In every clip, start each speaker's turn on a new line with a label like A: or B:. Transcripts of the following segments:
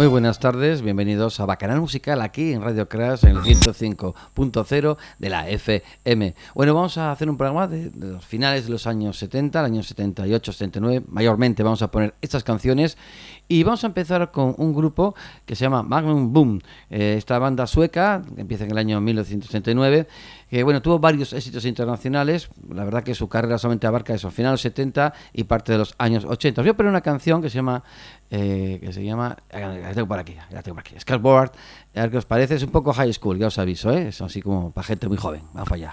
A: Muy buenas tardes, bienvenidos a Bacanal Musical aquí en Radio Crash en el 105.0 de la FM. Bueno, vamos a hacer un programa de los finales de los años 70, el año 78, 79, mayormente vamos a poner estas canciones y vamos a empezar con un grupo que se llama Magnum Boom, esta banda sueca que empieza en el año 1969, que bueno, tuvo varios éxitos internacionales, la verdad que su carrera solamente abarca eso, finales 70 y parte de los años 80. Os voy a poner una canción que se llama la tengo por aquí, Skateboard, a ver qué os parece, es un poco high school, ya os aviso, es así como para gente muy joven, vamos para allá.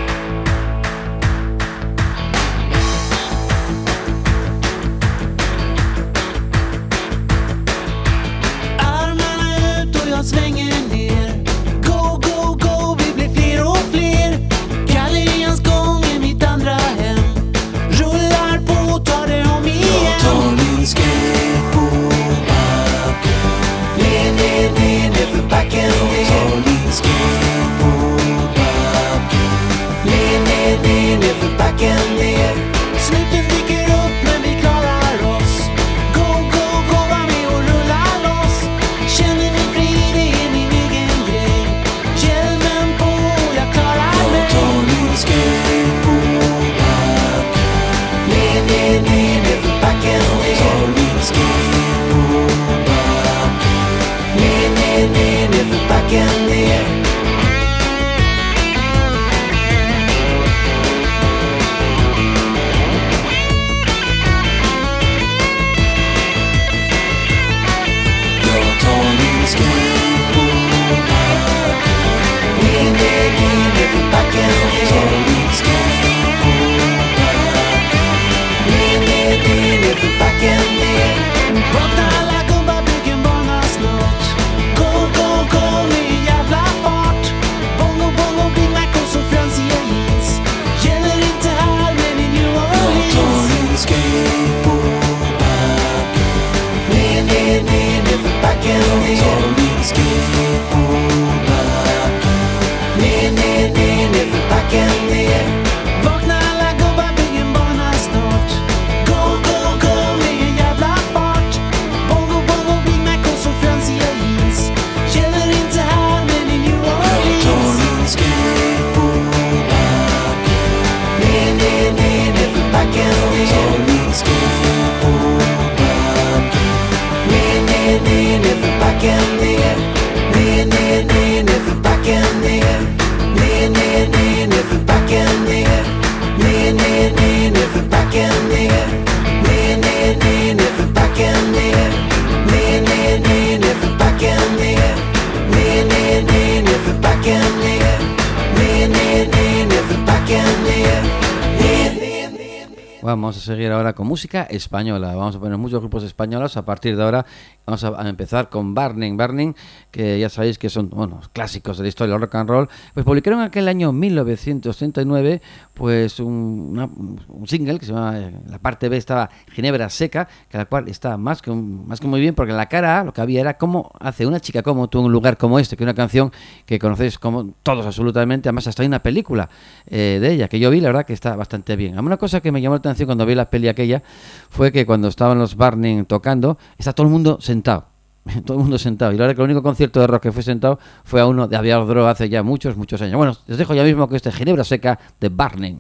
B: Armarna ut och jag svänger ner. Go, go, go, vi blir fler och fler. Gallerians gång är mitt andra hem. Rullar på, tar det om igen. Jag tar min skateboardbacken. Ner, ner, ner, ner för backen. Jag tar min skateboardbacken. Ner, ner, ner, ner för backen ner. Slutet dyker upp men vi klarar oss. Go, go, go, var med och rulla loss. Känner mig fri, det är min egen grej. Hjälmen på, jag klarar mig. Jag tar min skateboardbacken. Ner, ner, ner, ner för backen ner. Jag tar min skateboardbacken. Ner, ner, ner, ner för backen ner. Vakna alla gubbar, bygg en bana snart. Go, go, go med en jävla fart. Bongo, bongo, Big Mac och så fransiga jeans. Gäller inte här men i New Orleans. Jag tar min skateboardbacken. Ner, ner, ner, ner för backen ner. Jag tar min skateboardbacken. Ner, ner, ner, ner för backen ner. Vakna alla gubbar, bygg en bana snart. Go, go, go med en jävla fart. Bongo, bongo, Big Mac och så fransiga jeans. Gäller inte här men i New Orleans. Jag tar min skateboardbacken. Ner, ner, ner, ner för backen ner. Jag tar min skateboardbacken. Ner, ner, ner, ner för backen ner. Ner, ner, ner, ner för backen ner. Ner, ner, ner, ner för backen ner. Ner, ner, ner, ner för backen ner. Ner, ner, ner, ner för backen ner. Ner, ner, ner, ner för backen ner. Ner, ner, ner, ner för backen ner. Ner, ner, ner, ner för backen ner.
A: Vamos a seguir ahora con música española. Vamos a poner muchos grupos españolos. A partir de ahora vamos a empezar con Burning, que ya sabéis que son clásicos de la historia del rock and roll. Pues publicaron en aquel año 1939 pues un single que se llama, la parte B estaba Ginebra Seca, que la cual está más que muy bien, porque en la cara A lo que había era cómo hace una chica como tú en un lugar como este, que es una canción que conocéis como todos absolutamente, además hasta hay una película de ella, que yo vi, la verdad que está bastante bien. A mí una cosa que me llamó la atención cuando vi la peli aquella fue que cuando estaban los Burning tocando, está todo el mundo sentado. Todo el mundo sentado. Y la verdad que el único concierto de rock que fue sentado fue a uno de Aviador Dro hace ya muchos años. Bueno, les dejo ya mismo que Ginebra Seca de Burning.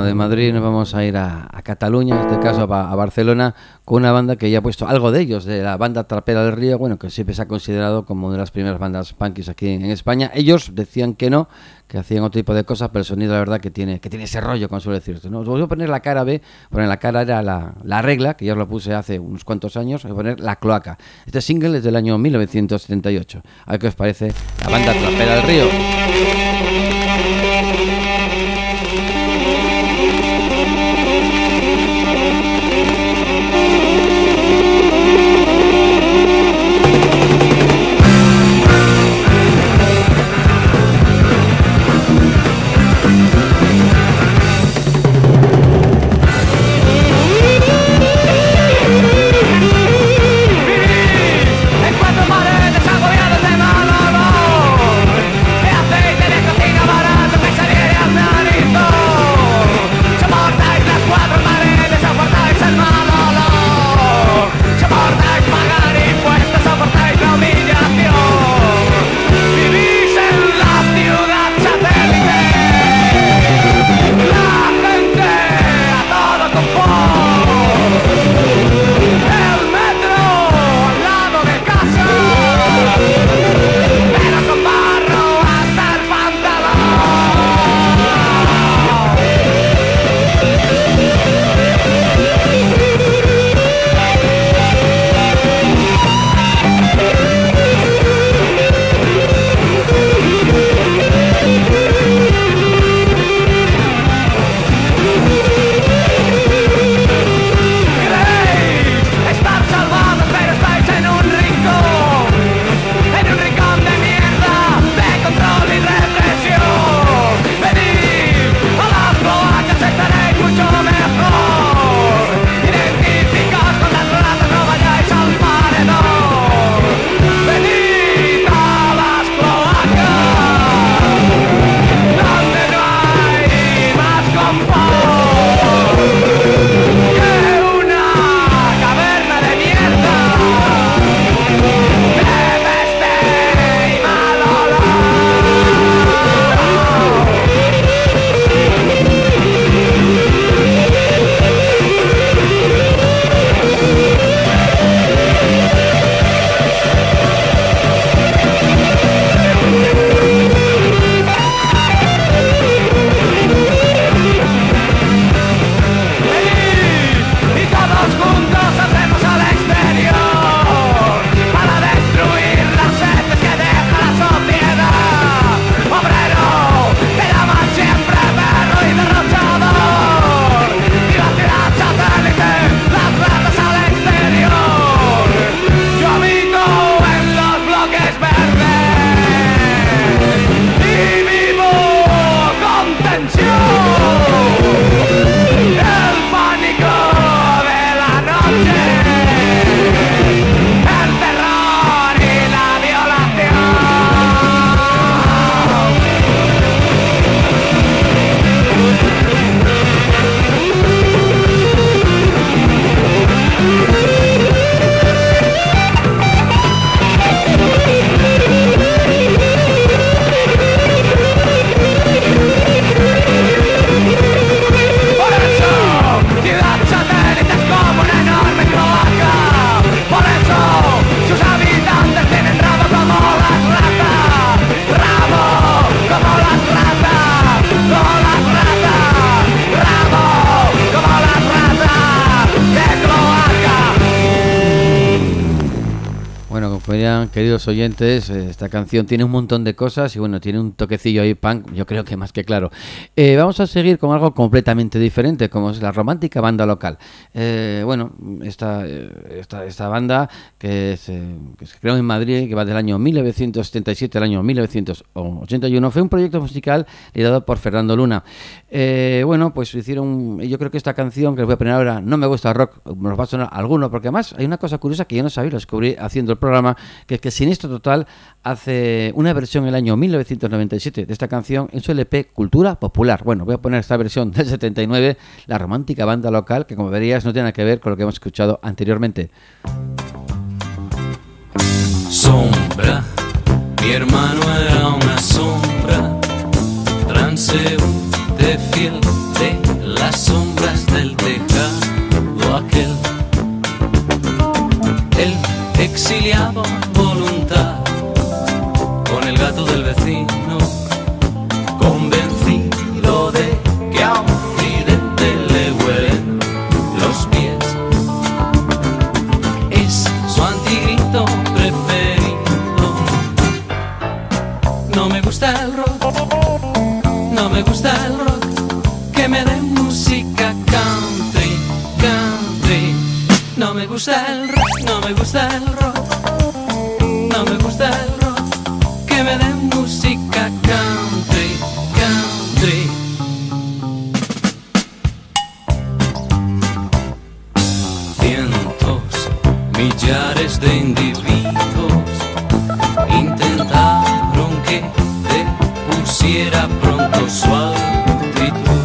A: de Madrid nos vamos a ir a Cataluña, en este caso a Barcelona, con una banda que ya ha puesto algo de ellos, de la banda Trapera del Río, bueno, que siempre se ha considerado como una de las primeras bandas punkis aquí en España. Ellos decían que no, que hacían otro tipo de cosas, pero el sonido la verdad que tiene ese rollo, como suele decirse, ¿no? Os voy a poner la cara B, poner la cara era la regla, que ya os lo puse hace unos cuantos años, voy a poner La Cloaca. Este single es del año 1978. A ver qué os parece la banda Trapera del Río. Queridos oyentes, esta canción tiene un montón de cosas y bueno, tiene un toquecillo ahí punk, yo creo que más que claro. Vamos a seguir con algo completamente diferente, como es la romántica banda local. Bueno, esta banda que se creó en Madrid, que va del año 1977 al año 1981, fue un proyecto musical liderado por Fernando Luna. Bueno, pues hicieron, yo creo que esta canción que les voy a poner ahora, No me gusta rock, nos va a sonar alguno, porque además hay una cosa curiosa que yo no sabía, lo descubrí haciendo el programa, que es que Siniestro Total hace una versión en el año 1997 de esta canción en su LP Cultura Popular. Bueno, voy a poner esta versión del 79, la romántica banda local, que como verías no tiene nada que ver con lo que hemos escuchado anteriormente.
C: Sombra, mi hermano era una sombra, transeúnte fiel de la las sombras del tejado aquel. El exiliado a voluntad, con el gato del vecino, convencido de que a Occidente le huelen los pies. Es su antigrito preferido. No me gusta el rock, no me gusta el rock, que me den música country, country. No me gusta el rock, no me gusta el rock, no me gusta el rock, que me den música country, country. Cientos, millares de individuos intentaron que depusiera pronto su actitud,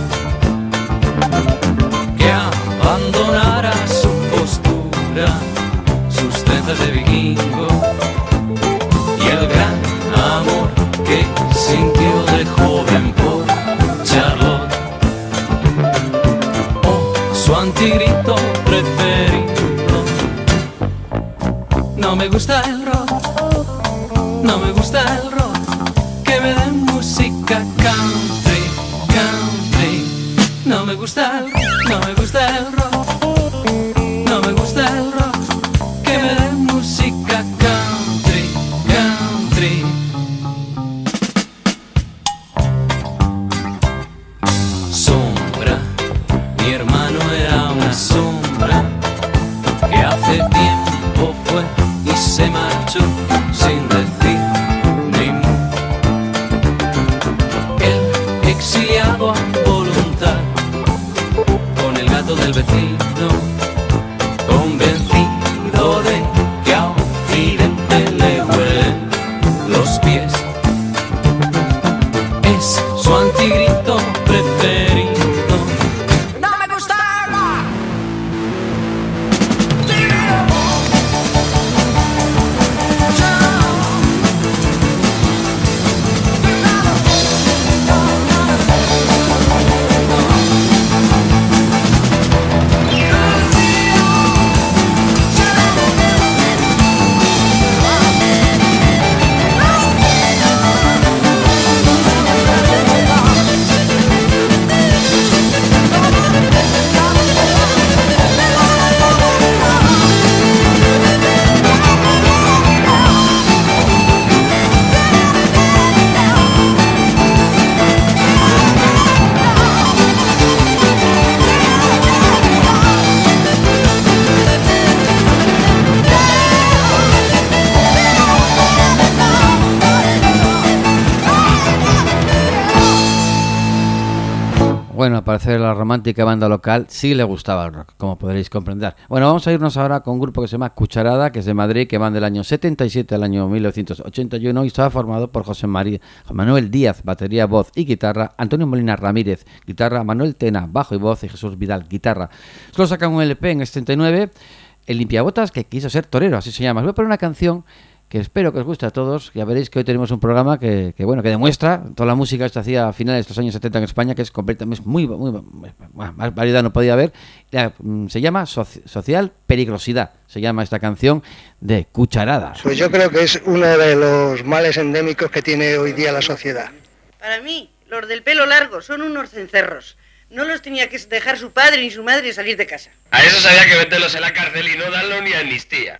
C: que abandonara su postura, sus trenzas de vikingo y el gran amor que sintió de joven por Charlotte. Oh, su antigrito preferido. No me gusta el rock, no me gusta el rock, que me den música country, country. No me gusta el rock, no me gusta el rock, no me gusta el rock, que me den música country, country. Sombra, mi hermano era una sombra que hace tiempo fue y se marchó sin decir ni mu. El exiliado a voluntad, con el gato del vecino, convencido de que a Occidente le huelen los pies. Es su antigrito preferido. No me gusta el rock.
A: Bueno, al parecer la romántica banda local sí le gustaba el rock, como podréis comprender. Bueno, vamos a irnos ahora con un grupo que se llama Cucharada, que es de Madrid, que van del año 77 al año 1981 y estaba formado por José Manuel Díaz, batería, voz y guitarra, Antonio Molina Ramírez, guitarra, Manuel Tena, bajo y voz y Jesús Vidal, guitarra. Solo sacan un LP en el 79, el limpiabotas que quiso ser torero, así se llama. Os voy a poner una canción que espero que os guste a todos. Ya veréis que hoy tenemos un programa que demuestra toda la música que se hacía a finales de los años 70 en España, que es completamente muy más variedad no podía haber. Se llama Social Peligrosidad, se llama esta canción de Cucharada.
D: Pues yo creo que es uno de los males endémicos que tiene hoy día la sociedad.
E: Para mí, los del pelo largo son unos cencerros. No los tenía que dejar su padre ni su madre salir de casa.
F: A esos había que meterlos en la cárcel y no darlo ni amnistía.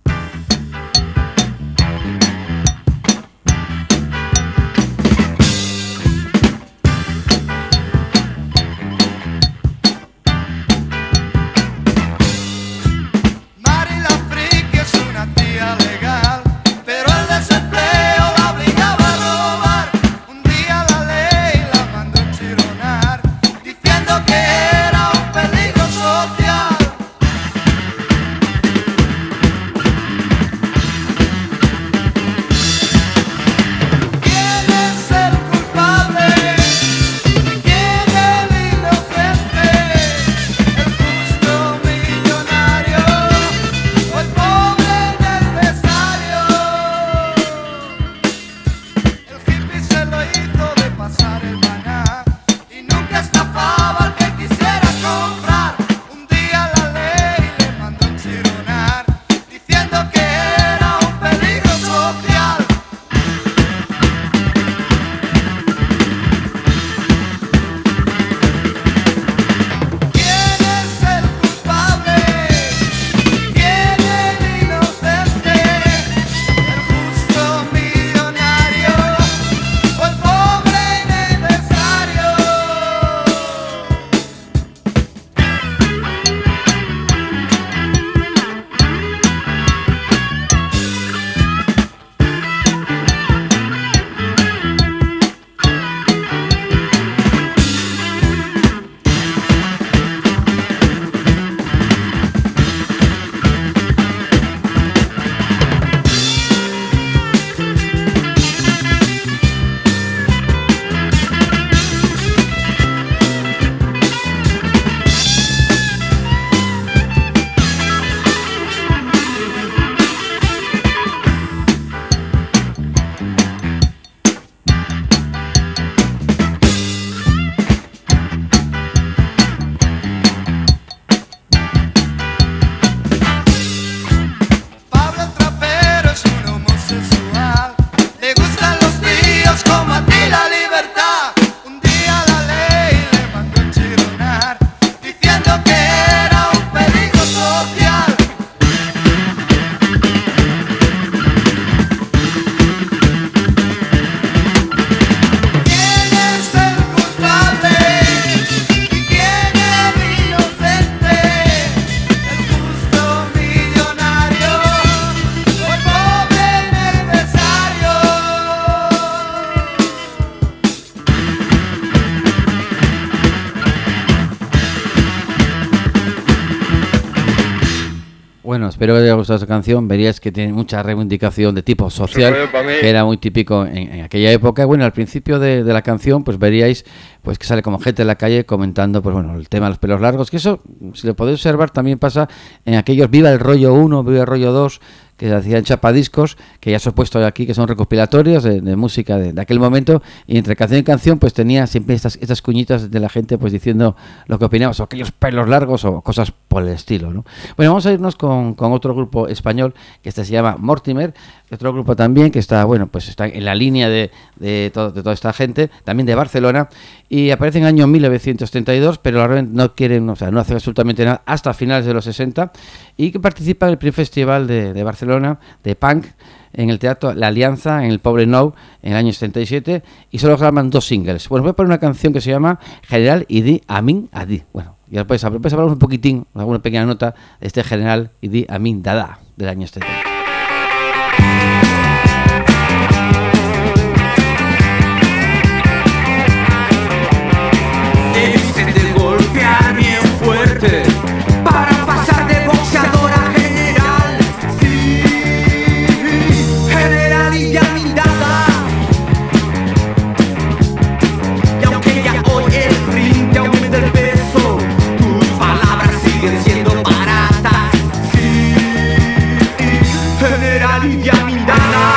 A: espero que os haya gustado esta canción. Veríais que tiene mucha reivindicación de tipo social,
F: Bueno, pa' mí.
A: que era muy típico en aquella época. Bueno, al principio de la canción, pues veríais pues que sale como gente en la calle comentando, pues bueno, el tema de los pelos largos, que eso, si lo podéis observar, también pasa en aquellos Viva el Rollo 1, Viva el Rollo 2, que se hacían chapadiscos, que ya os he puesto aquí, que son recopilatorios de música de aquel momento, y entre canción y canción pues tenía siempre estas cuñitas de la gente pues diciendo lo que opinamos, o aquellos pelos largos o cosas por el estilo, ¿no? Bueno, vamos a irnos con otro grupo español, que este se llama Mortimer, otro grupo también que está, bueno, pues está en la línea de toda esta gente, también de Barcelona, y aparece en el año 1932, pero la verdad no quieren, o sea, no hacen absolutamente nada hasta finales de los 60, y que participa en el primer festival de Barcelona de punk en el Teatro La Alianza en el Poble Nou en el año 77, y solo graban 2 singles. Bueno, voy a poner una canción que se llama General Idi Amin Dada. Bueno, y después hablamos un poquitín, alguna pequeña nota de este General Idi Amin Dada del año 70.
G: De golpear bien fuerte para pasar de boxeador a general. Sí, general y ya mindada. Y aunque ya hoy el ring te aumenta el peso, tus palabras siguen siendo baratas. Sí, general y ya mindada.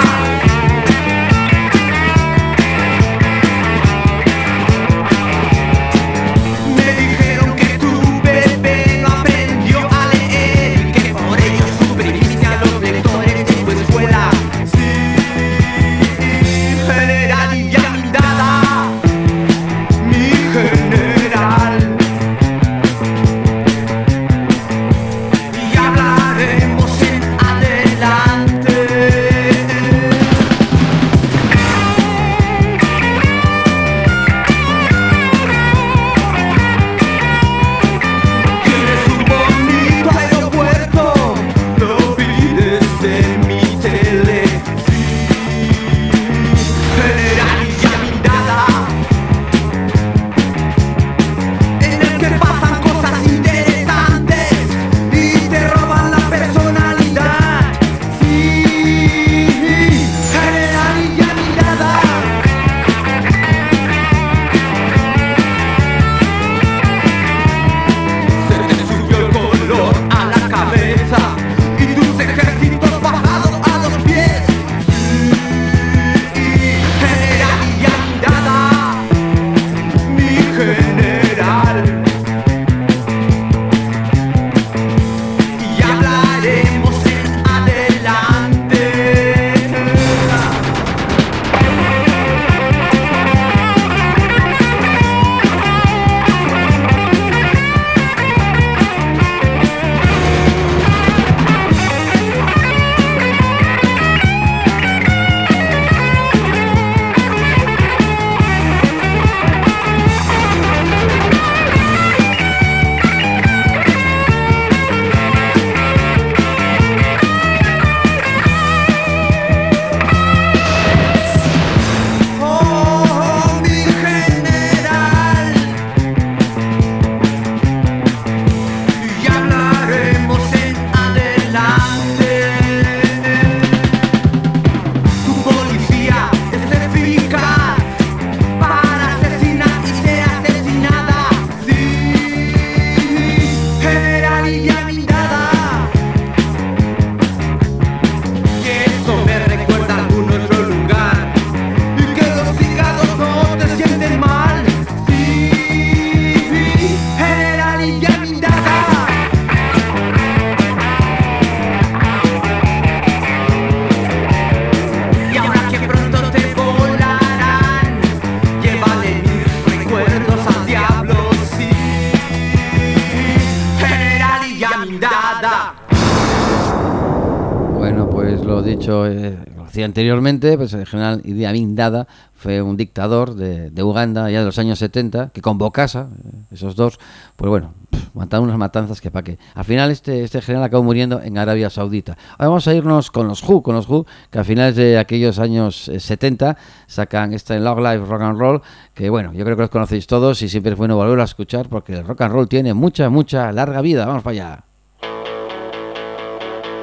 A: Anteriormente, pues el general Idi Amin Dada fue un dictador de Uganda ya de los años 70, que con Bokassa, esos dos, pues bueno, mataron unas matanzas que pa' qué. Al final este general acabó muriendo en Arabia Saudita. Ahora vamos a irnos con los Who, que a finales de aquellos años 70 sacan este Long Life Rock and Roll, que bueno, yo creo que los conocéis todos y siempre es bueno volverlo a escuchar porque el rock and roll tiene mucha larga vida. Vamos para allá.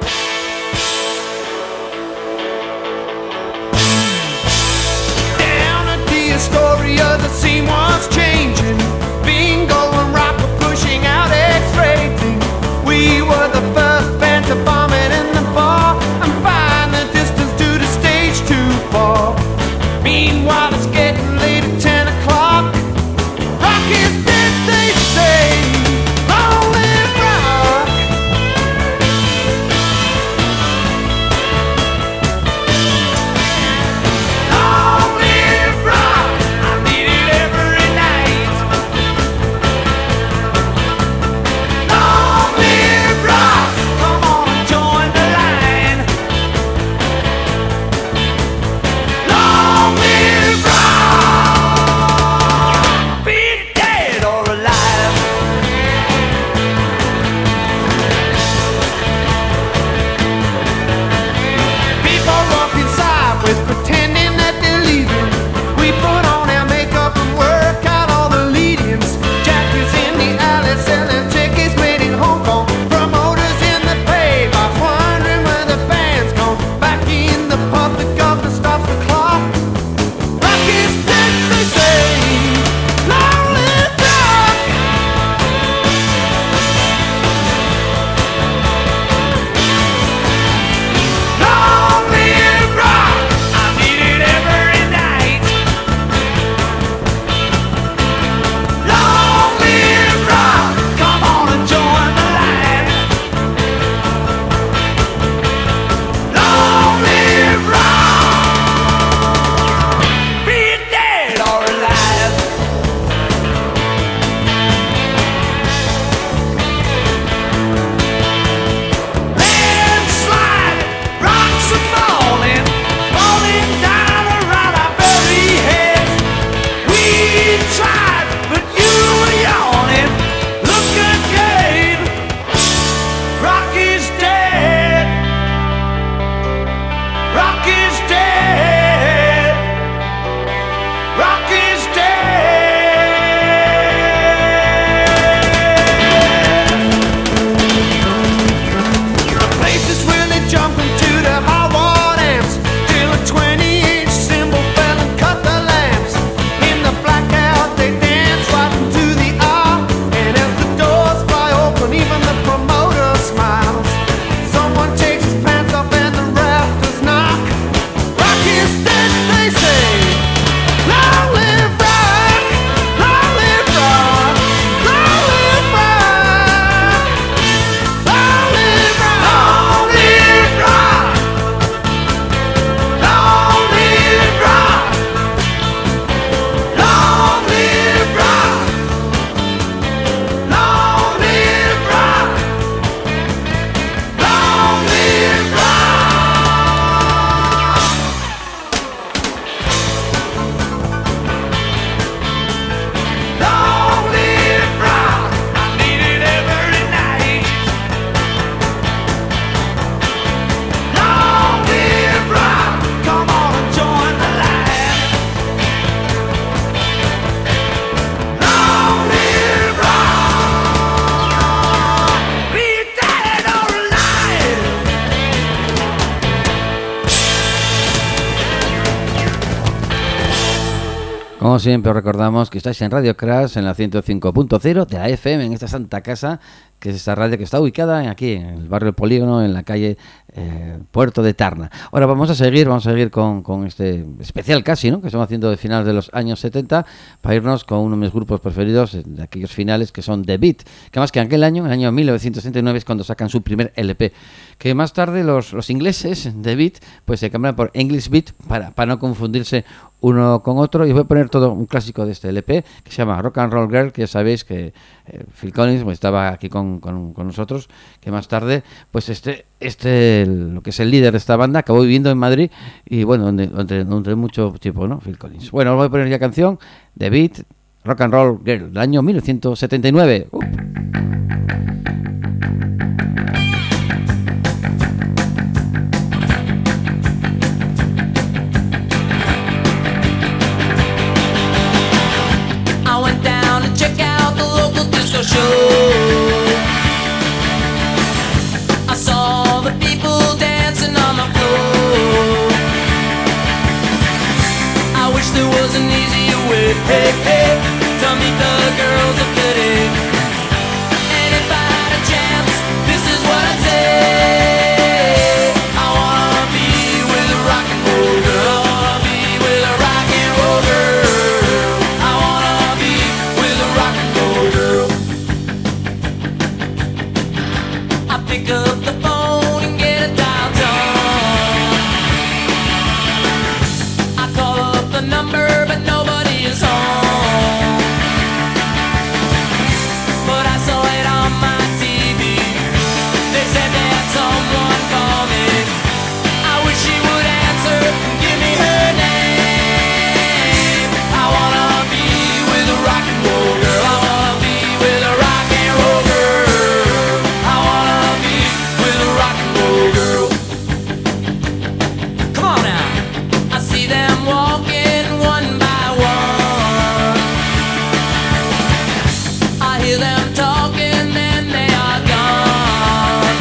G: the scene was changing. Bingo and rock were pushing out X-rating. We were the first band to bomb it in the bar and find the distance to the stage too far. Meanwhile, it's getting late at 10 o'clock. Rock is dead, they say. Long live rock. Long live rock. I need it every night. Long live rock. Come on and join the line. Long live rock. Be dead or alive. People walking sideways, pretending that they're leaving. We put on our makeup and work out all the lead-ins. Jack is in the alley selling tickets made in Hong Kong. Promoters in the paybox wondering where the band's gone. Back in the pub, the governor stops the clock. Rock is dead, they say. Long live rock. Long live rock. I need it every night. Long live rock. Come on and join the line. Long live rock. Be it dead or alive. Landslide, rocks are falling, falling down around our very heads. We tried, but you were yawning. Look again, rock is dead. Rock is dead. Rock is dead. The place is really jumping to the high watt amps till a 20-inch cymbal fell and cut the lamps. In the blackout they dance right into the hour, and as the doors fly open, even the promoter smiles. Someone takes his pants off and the rafters knock. Rock is dead, they say. Long live rock. Long live rock. Long live rock. Long live rock. Long live rock. Long live rock. Long live rock. Long live rock. Long live rock. Long live rock. I need it every night. Long live rock. Come on and join the line. Long live rock. Be dead or alive.
A: Como siempre os recordamos que estáis en Radio Crash en la 105.0 de la FM, en esta santa casa, que es esta radio que está ubicada aquí en el barrio del Polígono, en la calle Puerto de Tarna. Ahora vamos a seguir con este especial casi, ¿no?, que estamos haciendo de finales de los años 70, para irnos con uno de mis grupos preferidos de aquellos finales, que son The Beat, que más que en aquel año, en el año 1969, es cuando sacan su primer LP, que más tarde los ingleses, The Beat, pues se cambian por English Beat para no confundirse uno con otro. Y os voy a poner todo un clásico de este LP que se llama Rock and Roll Girl, que ya sabéis que Phil Collins pues, estaba aquí con nosotros, que más tarde pues lo que es el líder de esta banda acabó viviendo en Madrid, y bueno, donde mucho tiempo, ¿no?, Phil Collins. Bueno, os voy a poner ya canción, The Beat, Rock and Roll Girl, del año 1979.
C: I saw the people dancing on the floor. I wish there was an easier way. with. Hey, hey, to meet the girls of today. And if I had a chance, this is what I'd say. I wanna be with a rock and roll girl. I wanna be with a rock and roll girl. I wanna be with a rock and roll girl. I pick up the phone and get a dial tone. I call up the number, but nobody is home. But I saw it on my TV. They said they had someone call me. I wish she would answer and give me her name. I wanna be with a rock and roll girl. I wanna be with a rock and roll girl. I wanna be with a rock and roll girl. Come on now. I see them walking one by one. I hear them talking, then they are gone.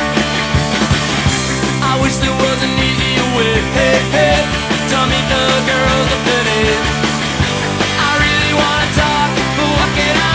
C: I wish there was an easier way, hey, hey, to meet the girls of today. I really wanna talk, but what can I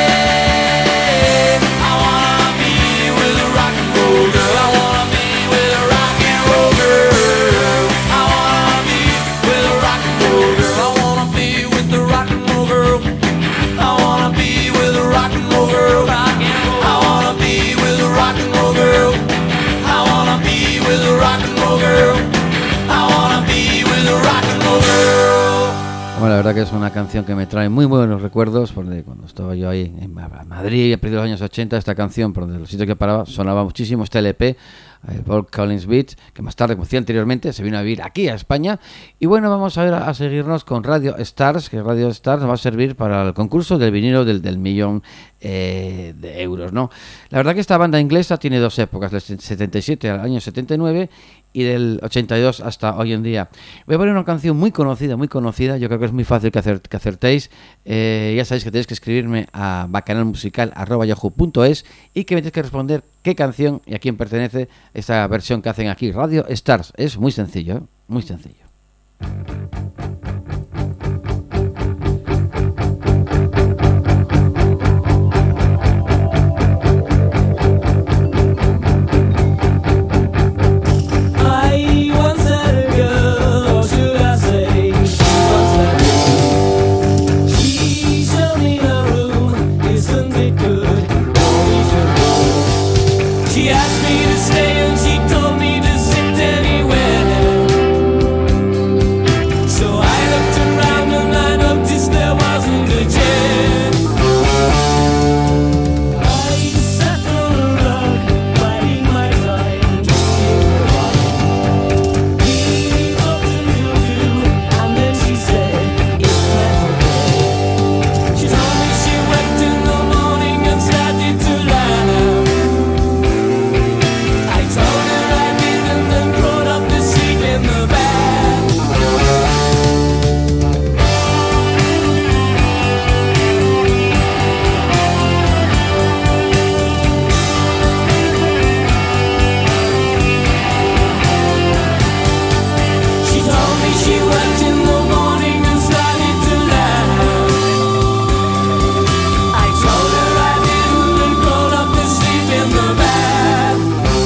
C: say? I wanna be with a rock and roll girl. I wanna be with a rock and roll girl. I wanna be with a rock and roll girl. I wanna be with the rock and roll girl. I wanna be with a rock and roll girl. Rock and roll. I wanna be with a rock and roll girl. I wanna be with a rock and roll girl. I wanna be with a rock and roll girl.
A: Bueno, la verdad que es una canción que me trae muy buenos recuerdos, porque cuando estaba yo ahí en Madrid, a partir de los años 80, esta canción, por donde los sitios que paraba, sonaba muchísimo este LP, el Paul Collins Beat, que más tarde, como decía anteriormente, se vino a vivir aquí a España. Y bueno, vamos a ver a seguirnos con Radio Stars, que Radio Stars nos va a servir para el concurso del vinilo del millón de euros, ¿no? La verdad que esta banda inglesa tiene dos épocas, del 77 al año 79 y del 82 hasta hoy en día. Voy a poner una canción muy conocida, yo creo que es muy fácil que acertéis. Ya sabéis que tenéis que escribirme a bacanalmusical@yahoo.es y que me tenéis que responder qué canción y a quién pertenece esta versión que hacen aquí, Radio Stars. Es muy sencillo, ¿eh? Muy sencillo.
C: I once had a girl, or should I say, once had me. She showed me her room, isn't it good? We should go. She asked me to stay and she told me to sit anywhere. So I looked around and I noticed there wasn't a chair. I sat on a rug, biding my time, talking around. He talked until 2, and then she said, it's never day. She told me she wept in the morning and started to laugh. I told her I didn't and brought up the seat in the back. She told me she wept in the morning and started to laugh. I told her I didn't and crawled up to sleep in the bath.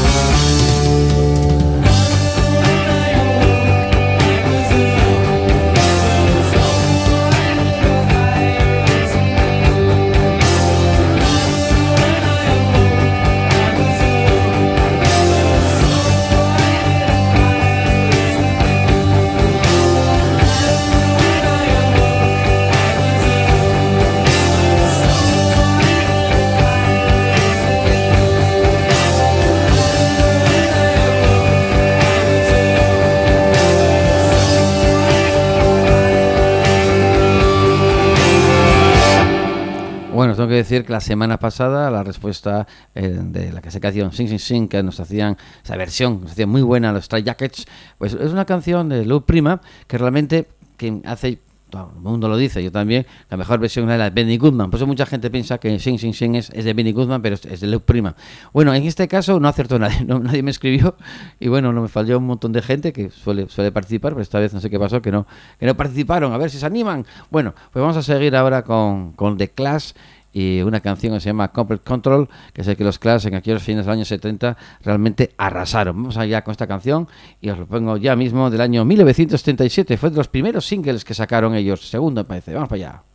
A: Bueno, tengo que decir que la semana pasada la respuesta de la canción Sing Sing Sing, que nos hacían esa versión, nos hacían muy buena los Stray Jackets, pues es una canción de Lou Prima que realmente que hace todo el mundo lo dice, yo también, la mejor versión es la de Benny Goodman. Por eso mucha gente piensa que Sing Sing Sing es de Benny Goodman, pero es de Luke Prima. Bueno, en este caso no acertó nadie, nadie me escribió, y bueno, no me falló un montón de gente que suele participar, pero esta vez no sé qué pasó, que no participaron, a ver si se animan. Bueno, pues vamos a seguir ahora con The Clash y una canción que se llama Complete Control, que sé que los Clash en aquellos fines del año 70 realmente arrasaron. Vamos allá con esta canción y os lo pongo ya mismo, del año 1977. Fue de los primeros singles que sacaron ellos, segundo me parece. Vamos para allá.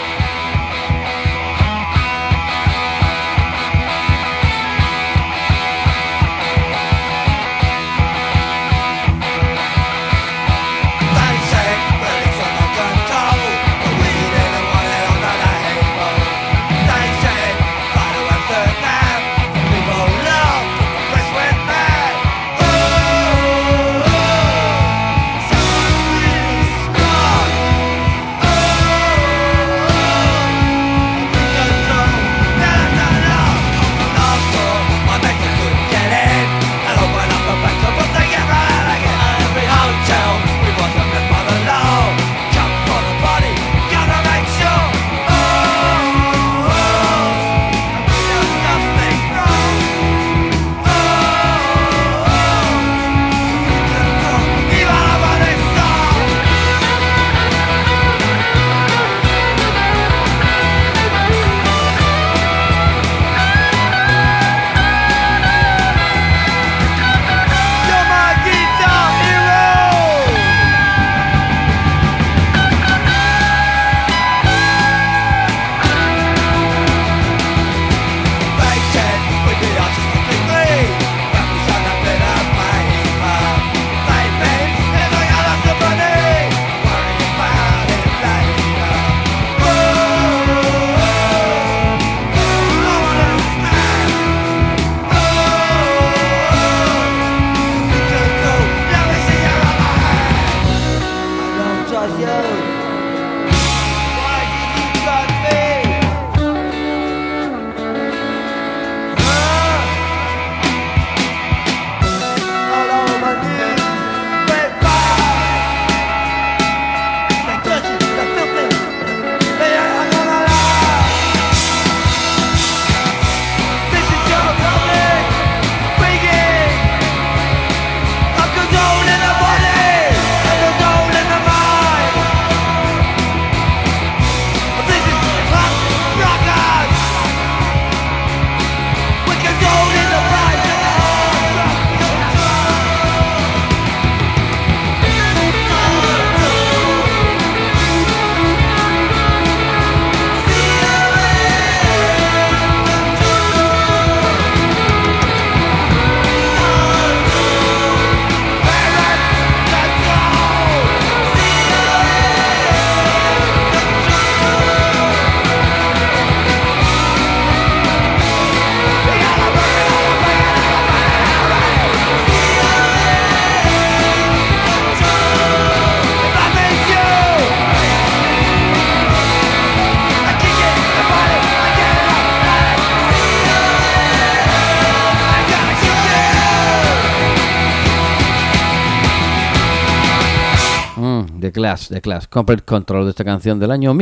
A: The Clash, Complete Control, de esta canción del año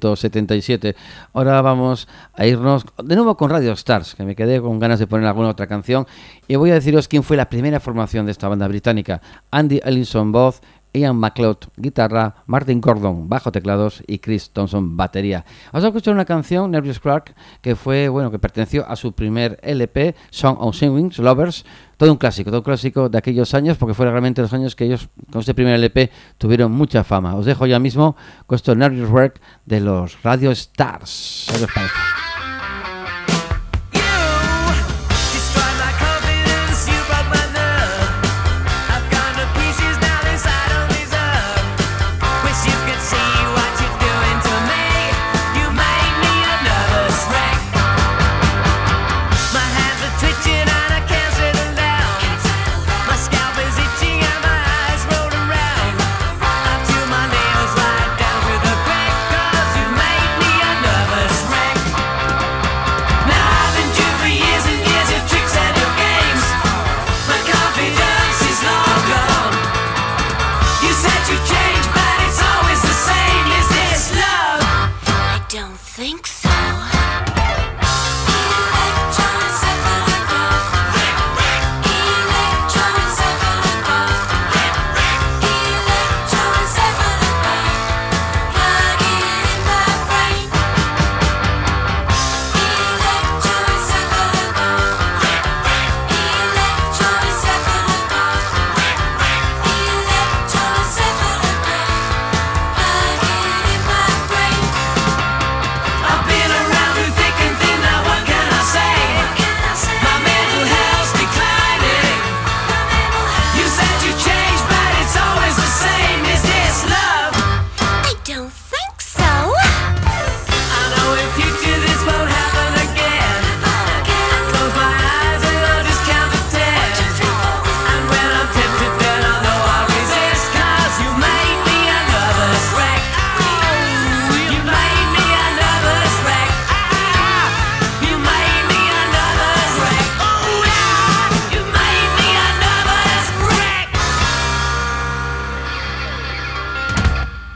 A: 1977. Ahora vamos a irnos de nuevo con Radio Stars, que me quedé con ganas de poner alguna otra canción, y voy a deciros quién fue la primera formación de esta banda británica. Andy Ellison, voz; Ian McLeod, guitarra; Martin Gordon, bajo, teclados; y Chris Thompson, batería. Vamos a escuchar una canción, Nervous Clark, que fue, que perteneció a su primer LP, Song of Swings Lovers. Todo un clásico de aquellos años, porque fueron realmente los años que ellos, con este primer LP, tuvieron mucha fama. Os dejo ya mismo con esto Nervous Work de los Radio Stars. ¿Qué os parece?
H: Right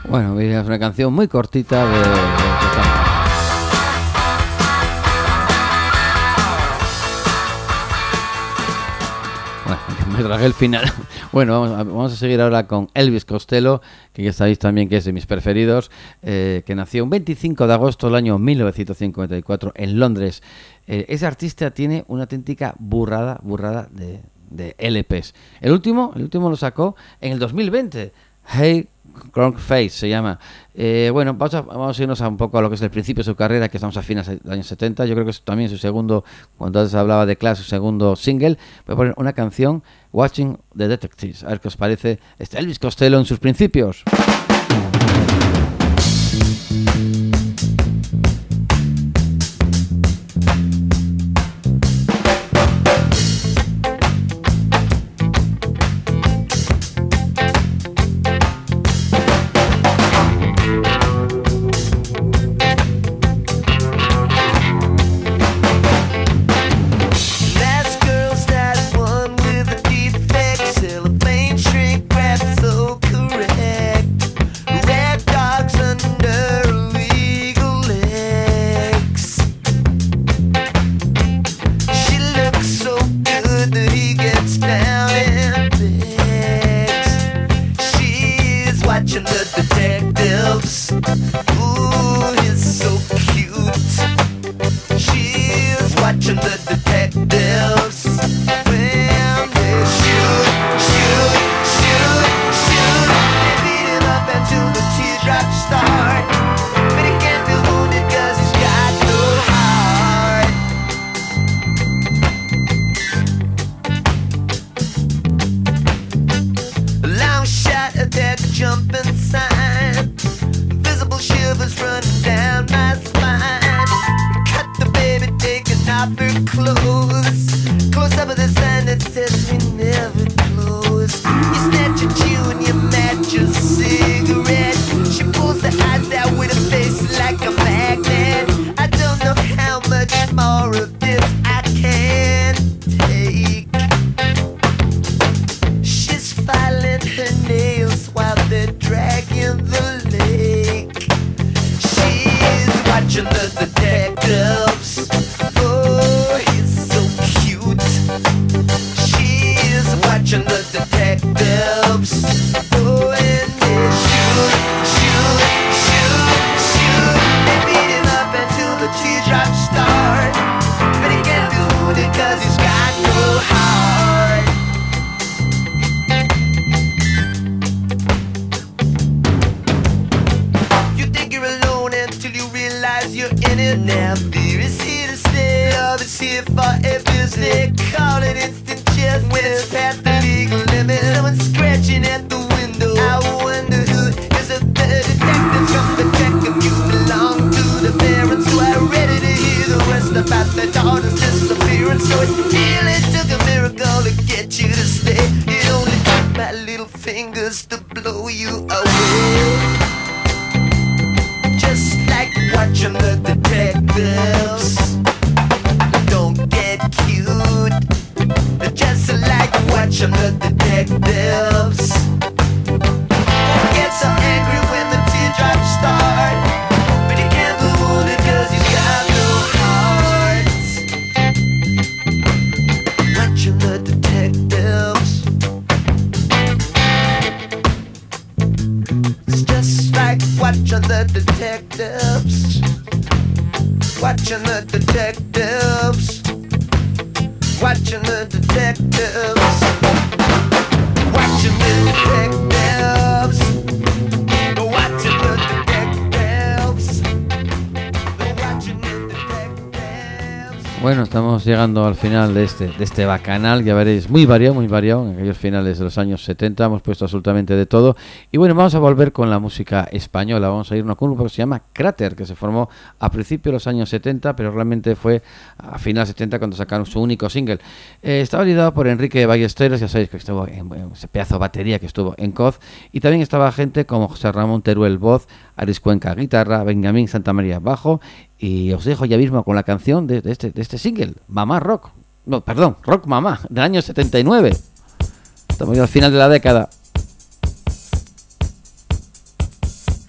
A: Bueno, es una canción muy cortita de Bueno, me tragué el final. Bueno, vamos a seguir ahora con Elvis Costello, que ya sabéis también que es de mis preferidos, que nació un 25 de agosto del año 1954 en Londres. Ese artista tiene una auténtica burrada de LPs. El último lo sacó en el 2020. Hey Cronk Face se llama. Bueno, vamos a irnos a un poco a lo que es el principio de su carrera, que estamos a fines de los años 70. Yo creo que es también su segundo, cuando antes hablaba de Clash, su segundo single. Voy a poner una canción, Watching the Detectives. A ver qué os parece este Elvis Costello en sus principios. Bueno, estamos llegando al final de este bacanal, ya veréis, muy variado, en aquellos finales de los años 70, hemos puesto absolutamente de todo. Y bueno, vamos a volver con la música española, vamos a irnos con un grupo que se llama Cráter, que se formó a principios de los años 70, pero realmente fue a finales 70 cuando sacaron su único single. Estaba liderado por Enrique Ballesteros, ya sabéis que estuvo en ese pedazo de batería que estuvo en COZ, y también estaba gente como José Ramón Teruel voz, Aris Cuenca guitarra, Benjamín Santamaría bajo. Y os dejo ya mismo con la canción de este single, Mamá Rock. No, perdón, Rock Mamá, del año 79. Estamos ya al final de la década.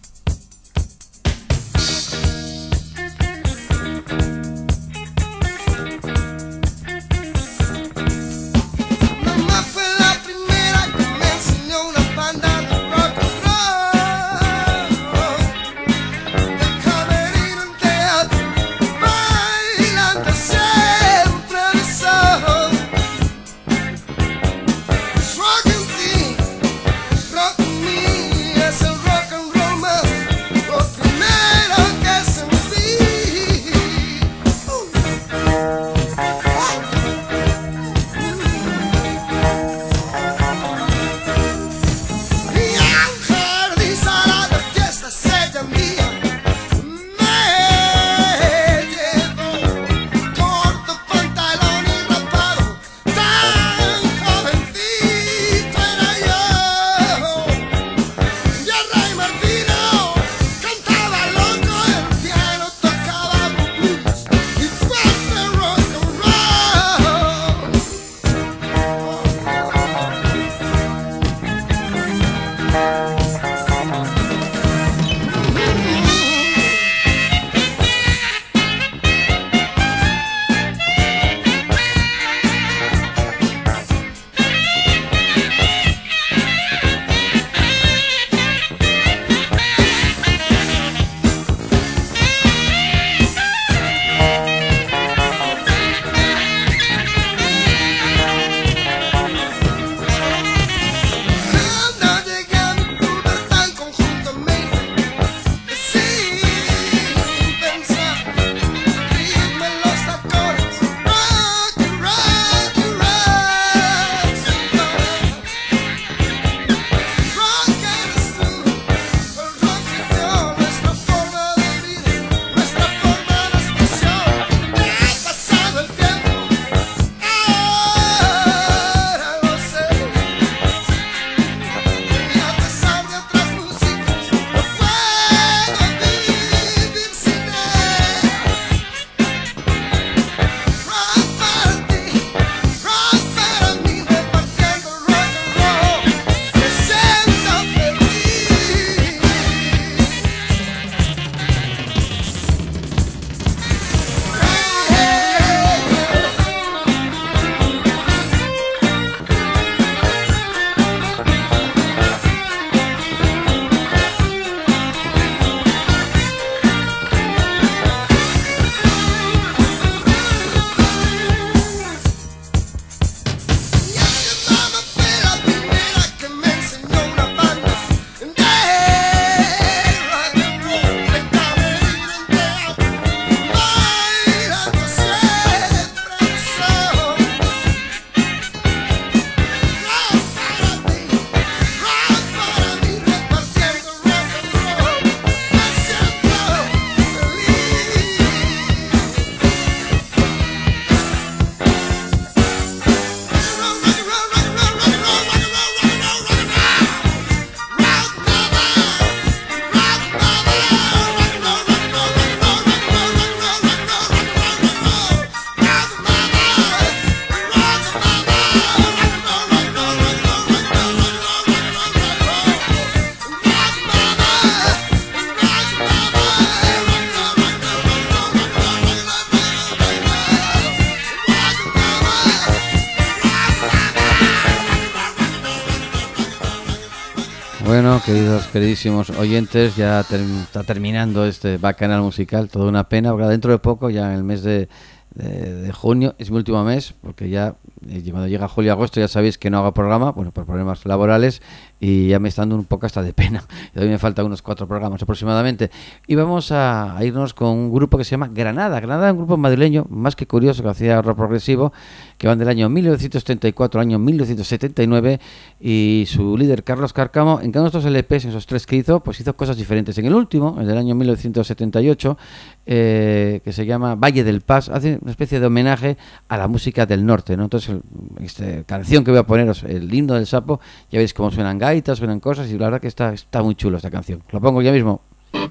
A: Bueno, queridísimos oyentes, ya está terminando este bacanal musical, toda una pena, porque dentro de poco, ya en el mes de junio, es mi último mes, porque ya cuando llega julio y agosto ya sabéis que no hago programa, bueno, por problemas laborales, y ya me está dando un poco hasta de pena. Todavía me faltan unos 4 programas aproximadamente. Y vamos a irnos con un grupo que se llama Granada. Granada es un grupo madrileño, más que curioso, que hacía rock progresivo, que van del año 1934 al año 1979, y su líder, Carlos Cárcamo, en cada uno de estos LPs, en esos 3 que hizo, pues hizo cosas diferentes. En el último, el del año 1978, que se llama Valle del Paz, hace una especie de homenaje a la música del norte, ¿no? Entonces, esta canción que voy a poneros, el himno del sapo, ya veis cómo suenan gaitas, suenan cosas, y la verdad que está muy chulo esta canción. Lo pongo ya mismo.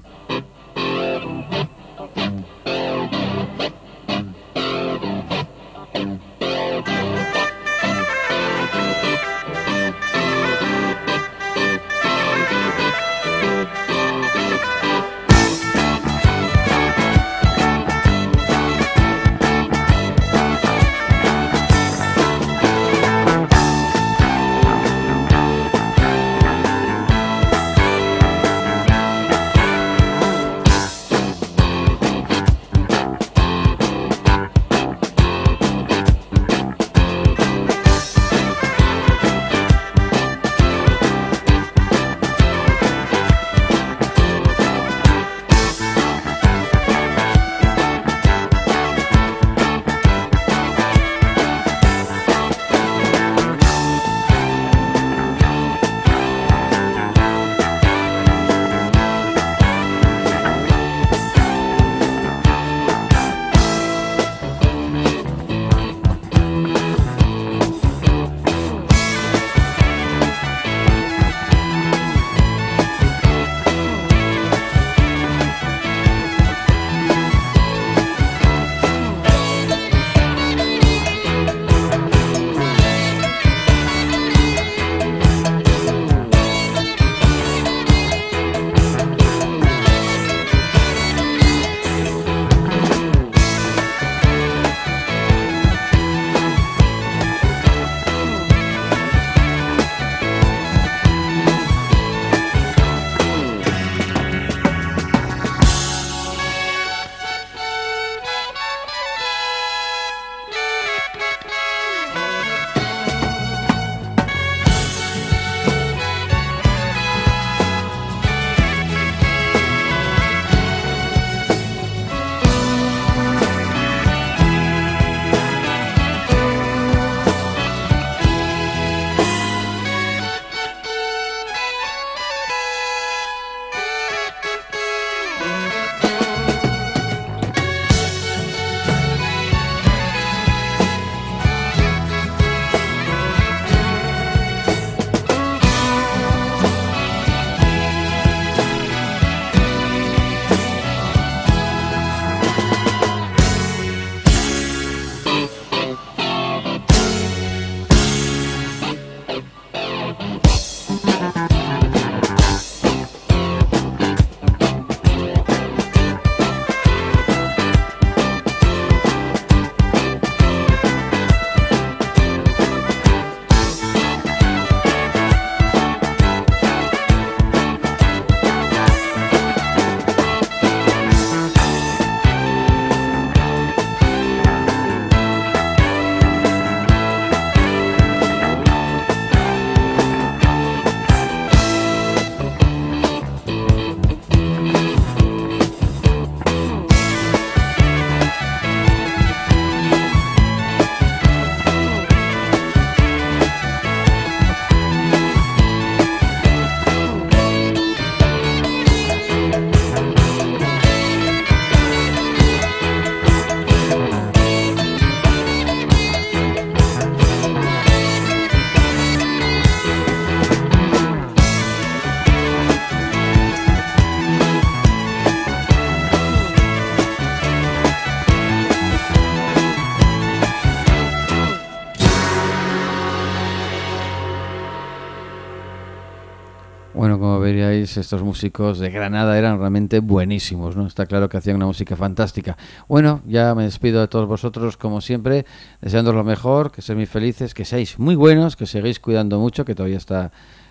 A: Bueno, como veríais, estos músicos de Granada eran realmente buenísimos, ¿no? Está claro que hacían una música fantástica. Bueno, ya me despido de todos vosotros, como siempre, deseándoos lo mejor, que seáis muy felices, que seáis muy buenos, que sigáis cuidando mucho, que todavía está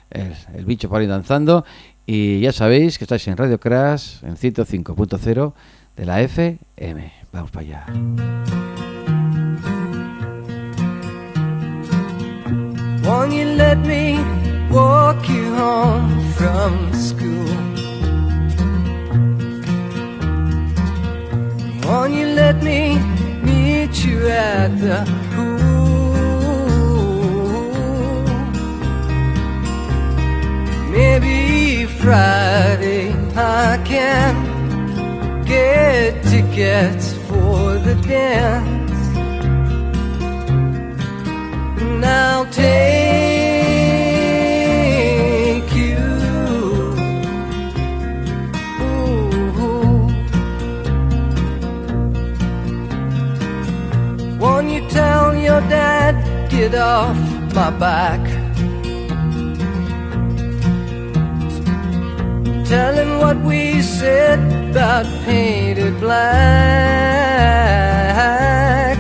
A: el bicho por ahí danzando. Y ya sabéis que estáis en Radio Crash, en 105.0 de la FM. Vamos para allá.
C: Won't you let me walk you home from school? Won't you let me meet you at the pool? Maybe Friday I can get tickets for the dance. And I'll take you. Ooh. Won't you tell your dad, get off my back? Tell him what we said about painted black.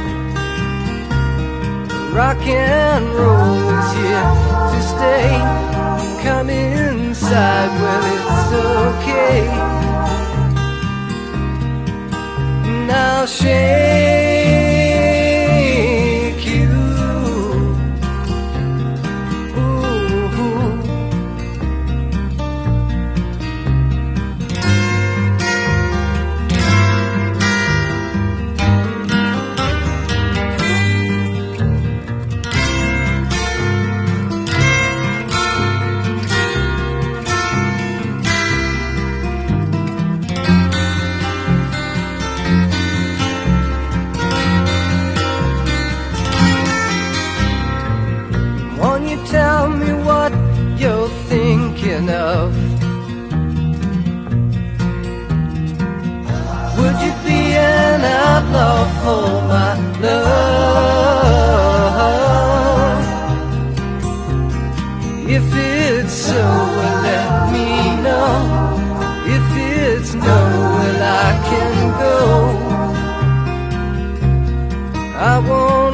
C: Rock and roll is here to stay. Come inside, well it's okay. And I'll shake you. Ooh. Tell me what you're thinking of. Would you be an outlaw for my love? If it's so, well, let me know. If it's no, well, I can go. I won't